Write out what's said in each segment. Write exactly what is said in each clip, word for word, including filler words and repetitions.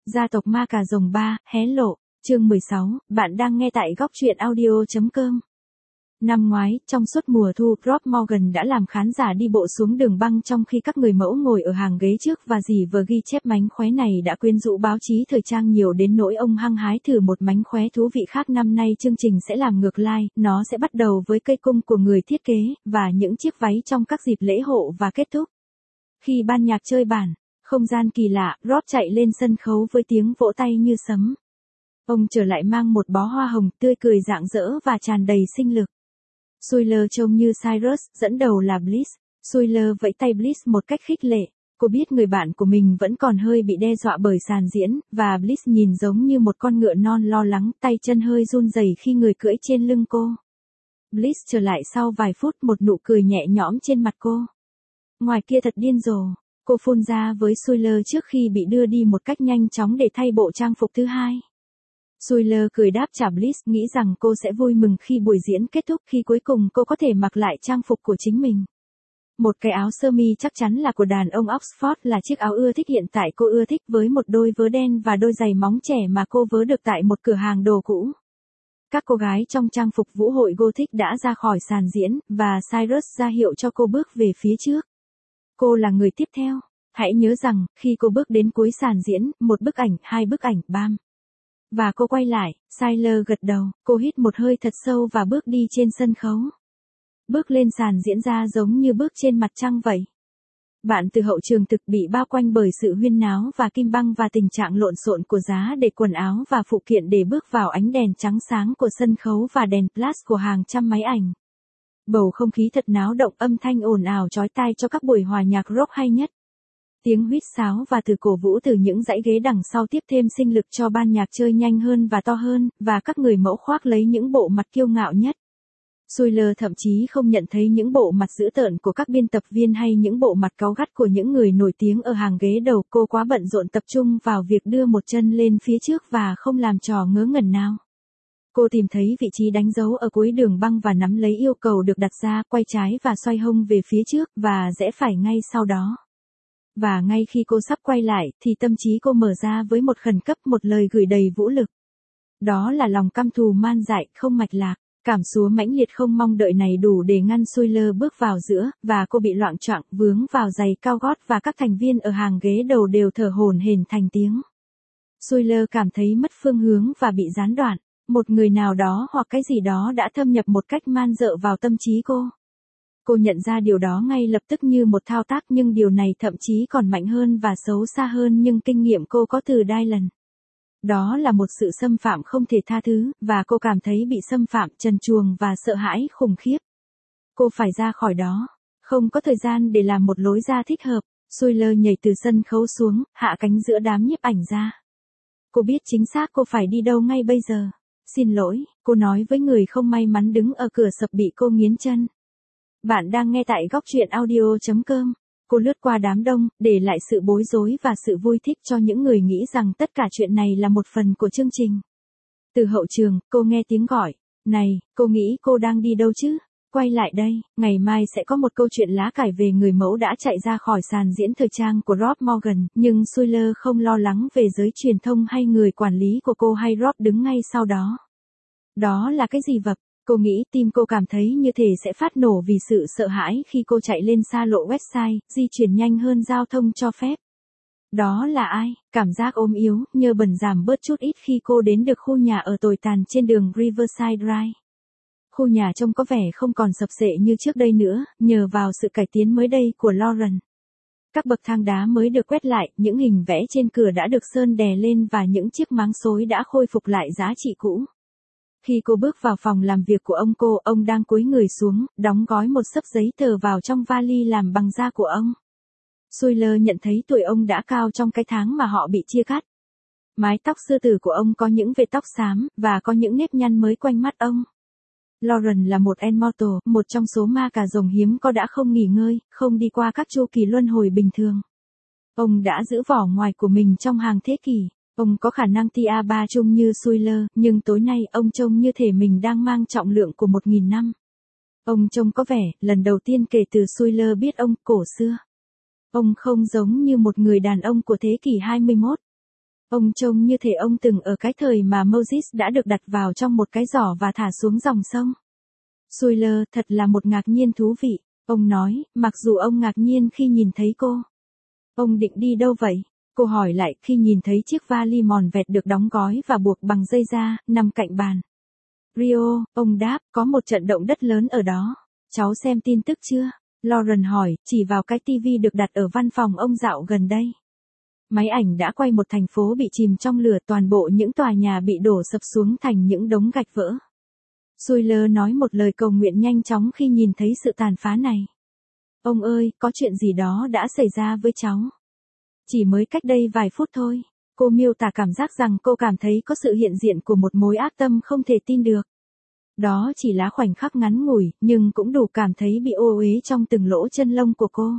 Gia tộc ma cà rồng ba, hé lộ, chương mười sáu, bạn đang nghe tại góc truyện audio.com. Năm ngoái, trong suốt mùa thu, Rob Morgan đã làm khán giả đi bộ xuống đường băng trong khi các người mẫu ngồi ở hàng ghế trước và dì vừa ghi chép mánh khóe này đã quyến rũ báo chí thời trang nhiều đến nỗi ông hăng hái thử một mánh khóe thú vị khác. Năm nay chương trình sẽ làm ngược lại, nó sẽ bắt đầu với cây cung của người thiết kế, và những chiếc váy trong các dịp lễ hộ và kết thúc. Khi ban nhạc chơi bản, không gian kỳ lạ, Rob chạy lên sân khấu với tiếng vỗ tay như sấm. Ông trở lại mang một bó hoa hồng tươi cười rạng rỡ và tràn đầy sinh lực. Suyler trông như Cyrus, dẫn đầu là Bliss. Suyler vẫy tay Bliss một cách khích lệ. Cô biết người bạn của mình vẫn còn hơi bị đe dọa bởi sàn diễn, và Bliss nhìn giống như một con ngựa non lo lắng, tay chân hơi run rẩy khi người cưỡi trên lưng cô. Bliss trở lại sau vài phút, một nụ cười nhẹ nhõm trên mặt cô. Ngoài kia thật điên rồ, cô phun ra với Suyler trước khi bị đưa đi một cách nhanh chóng để thay bộ trang phục thứ hai. Suyler cười đáp trả Bliss, nghĩ rằng cô sẽ vui mừng khi buổi diễn kết thúc, khi cuối cùng cô có thể mặc lại trang phục của chính mình. Một cái áo sơ mi chắc chắn là của đàn ông Oxford, là chiếc áo ưa thích hiện tại cô ưa thích, với một đôi vớ đen và đôi giày móng trẻ mà cô vớ được tại một cửa hàng đồ cũ. Các cô gái trong trang phục vũ hội Gothic đã ra khỏi sàn diễn, và Cyrus ra hiệu cho cô bước về phía trước. Cô là người tiếp theo. Hãy nhớ rằng, khi cô bước đến cuối sàn diễn, một bức ảnh, hai bức ảnh, bam. Và cô quay lại, Suyler gật đầu, cô hít một hơi thật sâu và bước đi trên sân khấu. Bước lên sàn diễn ra giống như bước trên mặt trăng vậy. Bạn từ hậu trường thực bị bao quanh bởi sự huyên náo và kim băng và tình trạng lộn xộn của giá để quần áo và phụ kiện để bước vào ánh đèn trắng sáng của sân khấu và đèn flash của hàng trăm máy ảnh. Bầu không khí thật náo động, âm thanh ồn ào chói tai cho các buổi hòa nhạc rock hay nhất. Tiếng huýt sáo và từ cổ vũ từ những dãy ghế đằng sau tiếp thêm sinh lực cho ban nhạc chơi nhanh hơn và to hơn, và các người mẫu khoác lấy những bộ mặt kiêu ngạo nhất. Suyler thậm chí không nhận thấy những bộ mặt dữ tợn của các biên tập viên hay những bộ mặt cáu gắt của những người nổi tiếng ở hàng ghế đầu. Cô quá bận rộn tập trung vào việc đưa một chân lên phía trước và không làm trò ngớ ngẩn nào. Cô tìm thấy vị trí đánh dấu ở cuối đường băng và nắm lấy yêu cầu được đặt ra, quay trái và xoay hông về phía trước, và rẽ phải ngay sau đó. Và ngay khi cô sắp quay lại, thì tâm trí cô mở ra với một khẩn cấp, một lời gửi đầy vũ lực. Đó là lòng căm thù man dại, không mạch lạc, cảm xúa mãnh liệt không mong đợi này đủ để ngăn Suyler bước vào giữa, và cô bị loạng choạng, vướng vào giày cao gót, và các thành viên ở hàng ghế đầu đều thở hổn hển thành tiếng. Suyler cảm thấy mất phương hướng và bị gián đoạn. Một người nào đó hoặc cái gì đó đã thâm nhập một cách man dợ vào tâm trí cô. Cô nhận ra điều đó ngay lập tức như một thao tác, nhưng điều này thậm chí còn mạnh hơn và xấu xa hơn nhưng kinh nghiệm cô có từ Dylan. Đó là một sự xâm phạm không thể tha thứ, và cô cảm thấy bị xâm phạm, trần truồng và sợ hãi khủng khiếp. Cô phải ra khỏi đó. Không có thời gian để làm một lối ra thích hợp. Suyler nhảy từ sân khấu xuống, hạ cánh giữa đám nhiếp ảnh ra. Cô biết chính xác cô phải đi đâu ngay bây giờ. Xin lỗi, cô nói với người không may mắn đứng ở cửa sập bị cô nghiến chân. Bạn đang nghe tại góc truyện audio.com. Cô lướt qua đám đông, để lại sự bối rối và sự vui thích cho những người nghĩ rằng tất cả chuyện này là một phần của chương trình. Từ hậu trường, cô nghe tiếng gọi. Này, cô nghĩ cô đang đi đâu chứ? Quay lại đây, ngày mai sẽ có một câu chuyện lá cải về người mẫu đã chạy ra khỏi sàn diễn thời trang của Rob Morgan, nhưng Suyler không lo lắng về giới truyền thông hay người quản lý của cô hay Rob đứng ngay sau đó. Đó là cái gì vậy? Cô nghĩ tim cô cảm thấy như thể sẽ phát nổ vì sự sợ hãi khi cô chạy lên xa lộ Westside, di chuyển nhanh hơn giao thông cho phép. Đó là ai? Cảm giác ốm yếu, nhơ bẩn giảm bớt chút ít khi cô đến được khu nhà ở tồi tàn trên đường Riverside Drive. Khu nhà trông có vẻ không còn sập xệ như trước đây nữa, nhờ vào sự cải tiến mới đây của Lauren. Các bậc thang đá mới được quét lại, những hình vẽ trên cửa đã được sơn đè lên và những chiếc máng xối đã khôi phục lại giá trị cũ. Khi cô bước vào phòng làm việc của ông cô, ông đang cúi người xuống, đóng gói một xấp giấy tờ vào trong vali làm bằng da của ông. Suyler nhận thấy tuổi ông đã cao trong cái tháng mà họ bị chia cắt. Mái tóc sư tử của ông có những vệt tóc xám, và có những nếp nhăn mới quanh mắt ông. Lauren là một immortal, một trong số ma cà rồng hiếm có đã không nghỉ ngơi, không đi qua các chu kỳ luân hồi bình thường. Ông đã giữ vỏ ngoài của mình trong hàng thế kỷ. Ông có khả năng tia ba chung như Suyler, nhưng tối nay ông trông như thể mình đang mang trọng lượng của một nghìn năm. Ông trông có vẻ, lần đầu tiên kể từ Suyler biết ông, cổ xưa. Ông không giống như một người đàn ông của thế kỷ hai mươi mốt. Ông trông như thể ông từng ở cái thời mà Moses đã được đặt vào trong một cái giỏ và thả xuống dòng sông. Suyler, thật là một ngạc nhiên thú vị, ông nói, mặc dù ông ngạc nhiên khi nhìn thấy cô. Ông định đi đâu vậy? Cô hỏi lại khi nhìn thấy chiếc vali mòn vẹt được đóng gói và buộc bằng dây da, nằm cạnh bàn. Rio, ông đáp, có một trận động đất lớn ở đó. Cháu xem tin tức chưa? Lauren hỏi, chỉ vào cái tivi được đặt ở văn phòng ông dạo gần đây. Máy ảnh đã quay một thành phố bị chìm trong lửa, toàn bộ những tòa nhà bị đổ sập xuống thành những đống gạch vỡ. Suyler nói một lời cầu nguyện nhanh chóng khi nhìn thấy sự tàn phá này. Ông ơi, có chuyện gì đó đã xảy ra với cháu. Chỉ mới cách đây vài phút thôi, cô miêu tả cảm giác rằng cô cảm thấy có sự hiện diện của một mối ác tâm không thể tin được. Đó chỉ là khoảnh khắc ngắn ngủi, nhưng cũng đủ cảm thấy bị ô uế trong từng lỗ chân lông của cô.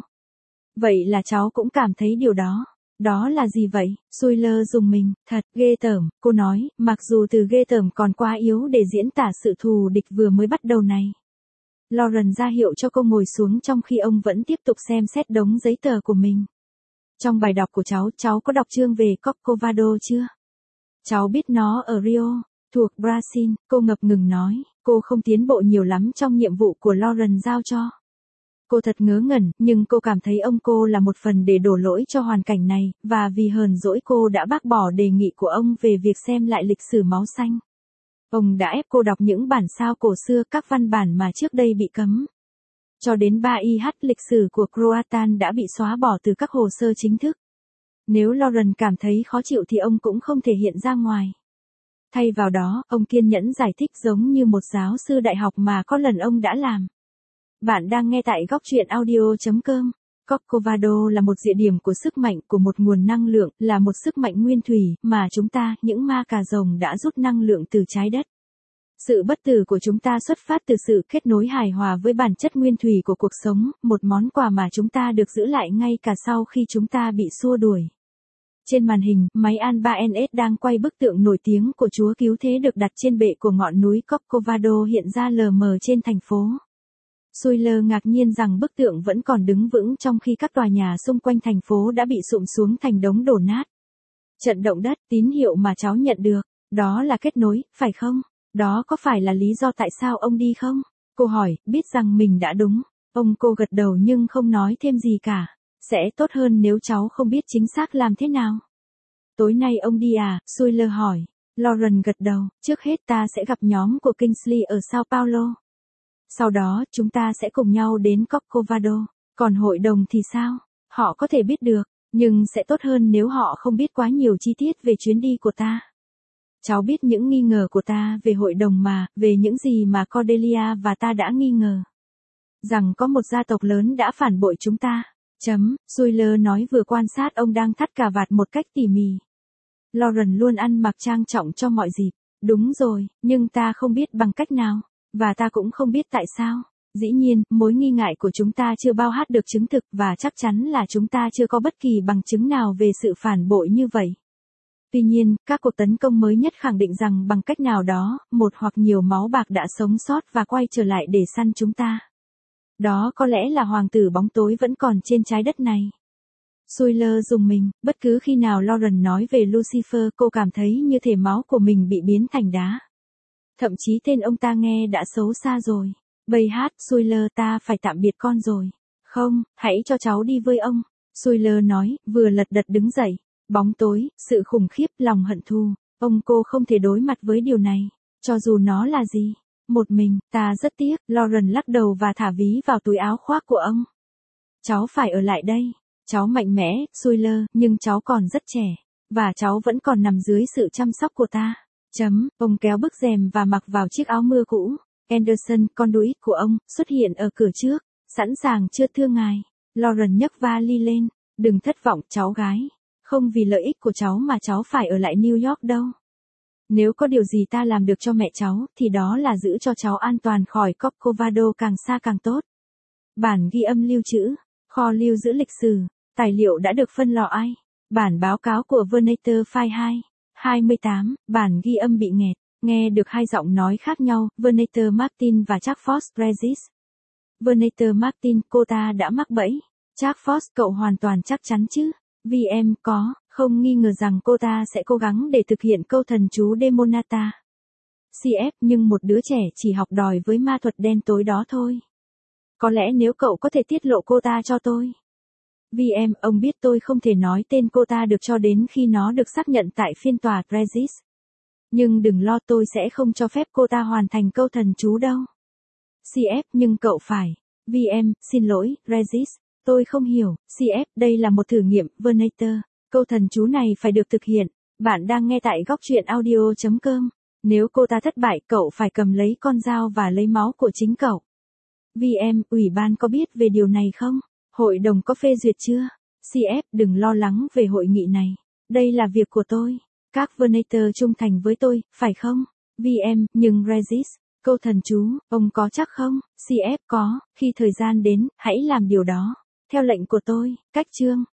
Vậy là cháu cũng cảm thấy điều đó. Đó là gì vậy? Suyler dùng mình, thật, ghê tởm, cô nói, mặc dù từ ghê tởm còn quá yếu để diễn tả sự thù địch vừa mới bắt đầu này. Lauren ra hiệu cho cô ngồi xuống trong khi ông vẫn tiếp tục xem xét đống giấy tờ của mình. Trong bài đọc của cháu, cháu có đọc chương về Corcovado chưa? Cháu biết nó ở Rio, thuộc Brazil, cô ngập ngừng nói, cô không tiến bộ nhiều lắm trong nhiệm vụ của Lauren giao cho. Cô thật ngớ ngẩn, nhưng cô cảm thấy ông cô là một phần để đổ lỗi cho hoàn cảnh này, và vì hờn dỗi cô đã bác bỏ đề nghị của ông về việc xem lại lịch sử máu xanh. Ông đã ép cô đọc những bản sao cổ xưa, các văn bản mà trước đây bị cấm. Cho đến ba i hát lịch sử của Croatan đã bị xóa bỏ từ các hồ sơ chính thức. Nếu Lauren cảm thấy khó chịu thì ông cũng không thể hiện ra ngoài. Thay vào đó, ông kiên nhẫn giải thích giống như một giáo sư đại học mà có lần ông đã làm. Bạn đang nghe tại góc truyện audio chấm com. Corcovado là một địa điểm của sức mạnh, của một nguồn năng lượng, là một sức mạnh nguyên thủy, mà chúng ta, những ma cà rồng đã rút năng lượng từ trái đất. Sự bất tử của chúng ta xuất phát từ sự kết nối hài hòa với bản chất nguyên thủy của cuộc sống, một món quà mà chúng ta được giữ lại ngay cả sau khi chúng ta bị xua đuổi. Trên màn hình, máy Alba en ét đang quay bức tượng nổi tiếng của Chúa Cứu Thế được đặt trên bệ của ngọn núi Corcovado hiện ra lờ mờ trên thành phố. Suyler ngạc nhiên rằng bức tượng vẫn còn đứng vững trong khi các tòa nhà xung quanh thành phố đã bị sụm xuống thành đống đổ nát. Trận động đất, tín hiệu mà cháu nhận được, đó là kết nối, phải không? Đó có phải là lý do tại sao ông đi không? Cô hỏi, biết rằng mình đã đúng. Ông cô gật đầu nhưng không nói thêm gì cả. Sẽ tốt hơn nếu cháu không biết chính xác làm thế nào. Tối nay ông đi à? Suyler hỏi. Lauren gật đầu, trước hết ta sẽ gặp nhóm của Kingsley ở Sao Paulo. Sau đó, chúng ta sẽ cùng nhau đến Corcovado. Còn hội đồng thì sao? Họ có thể biết được, nhưng sẽ tốt hơn nếu họ không biết quá nhiều chi tiết về chuyến đi của ta. Cháu biết những nghi ngờ của ta về hội đồng mà, về những gì mà Cordelia và ta đã nghi ngờ. Rằng có một gia tộc lớn đã phản bội chúng ta. Chấm, Suyler nói vừa quan sát ông đang thắt cà vạt một cách tỉ mỉ. Lauren luôn ăn mặc trang trọng cho mọi dịp. Đúng rồi, nhưng ta không biết bằng cách nào. Và ta cũng không biết tại sao. Dĩ nhiên, mối nghi ngại của chúng ta chưa bao hát được chứng thực và chắc chắn là chúng ta chưa có bất kỳ bằng chứng nào về sự phản bội như vậy. Tuy nhiên, các cuộc tấn công mới nhất khẳng định rằng bằng cách nào đó, một hoặc nhiều máu bạc đã sống sót và quay trở lại để săn chúng ta. Đó có lẽ là hoàng tử bóng tối vẫn còn trên trái đất này. Suyler dùng mình, bất cứ khi nào Lauren nói về Lucifer cô cảm thấy như thể máu của mình bị biến thành đá. Thậm chí tên ông ta nghe đã xấu xa rồi. Bây hát, Suyler, ta phải tạm biệt con rồi. Không, hãy cho cháu đi với ông. Suyler nói, vừa lật đật đứng dậy. Bóng tối, sự khủng khiếp, lòng hận thù. Ông cô không thể đối mặt với điều này. Cho dù nó là gì. Một mình, ta rất tiếc. Lauren lắc đầu và thả ví vào túi áo khoác của ông. Cháu phải ở lại đây. Cháu mạnh mẽ, Suyler, nhưng cháu còn rất trẻ. Và cháu vẫn còn nằm dưới sự chăm sóc của ta. Chấm, ông kéo bức rèm và mặc vào chiếc áo mưa cũ. Anderson, con đuổi của ông, xuất hiện ở cửa trước. Sẵn sàng chưa thưa ngài. Lauren nhấc vali lên. Đừng thất vọng, cháu gái. Không vì lợi ích của cháu mà cháu phải ở lại New York đâu. Nếu có điều gì ta làm được cho mẹ cháu, thì đó là giữ cho cháu an toàn khỏi Corcovado càng xa càng tốt. Bản ghi âm lưu trữ. Kho lưu giữ lịch sử. Tài liệu đã được phân lò ai. Bản báo cáo của Vernator File hai. hai mươi tám, bản ghi âm bị nghẹt, nghe được hai giọng nói khác nhau, Vernator Martin và Chuck Foss Regis. Vernator Martin, cô ta đã mắc bẫy. Chuck Foss, cậu hoàn toàn chắc chắn chứ? vê em, có, Không nghi ngờ rằng cô ta sẽ cố gắng để thực hiện câu thần chú Demonata. xê ép nhưng một đứa trẻ chỉ học đòi với ma thuật đen tối đó thôi. Có lẽ nếu cậu có thể tiết lộ cô ta cho tôi. vê em, ông biết tôi không thể nói tên cô ta được cho đến khi nó được xác nhận tại phiên tòa Regis. Nhưng đừng lo, tôi sẽ không cho phép cô ta hoàn thành câu thần chú đâu. xê ép, nhưng cậu phải. vê em, xin lỗi, Regis, tôi không hiểu. xê ép, đây là một thử nghiệm, Vernator. Câu thần chú này phải được thực hiện. Bạn đang nghe tại góc truyện audio chấm com. Nếu cô ta thất bại, cậu phải cầm lấy con dao và lấy máu của chính cậu. vê em, ủy ban có biết về điều này không? Hội đồng có phê duyệt chưa? xê ép, đừng lo lắng về hội nghị này. Đây là việc của tôi. Các Vernator trung thành với tôi, phải không? vê em, nhưng Regis, câu thần chú, ông có chắc không? xê ép, có, khi thời gian đến, hãy làm điều đó. Theo lệnh của tôi, cách chương.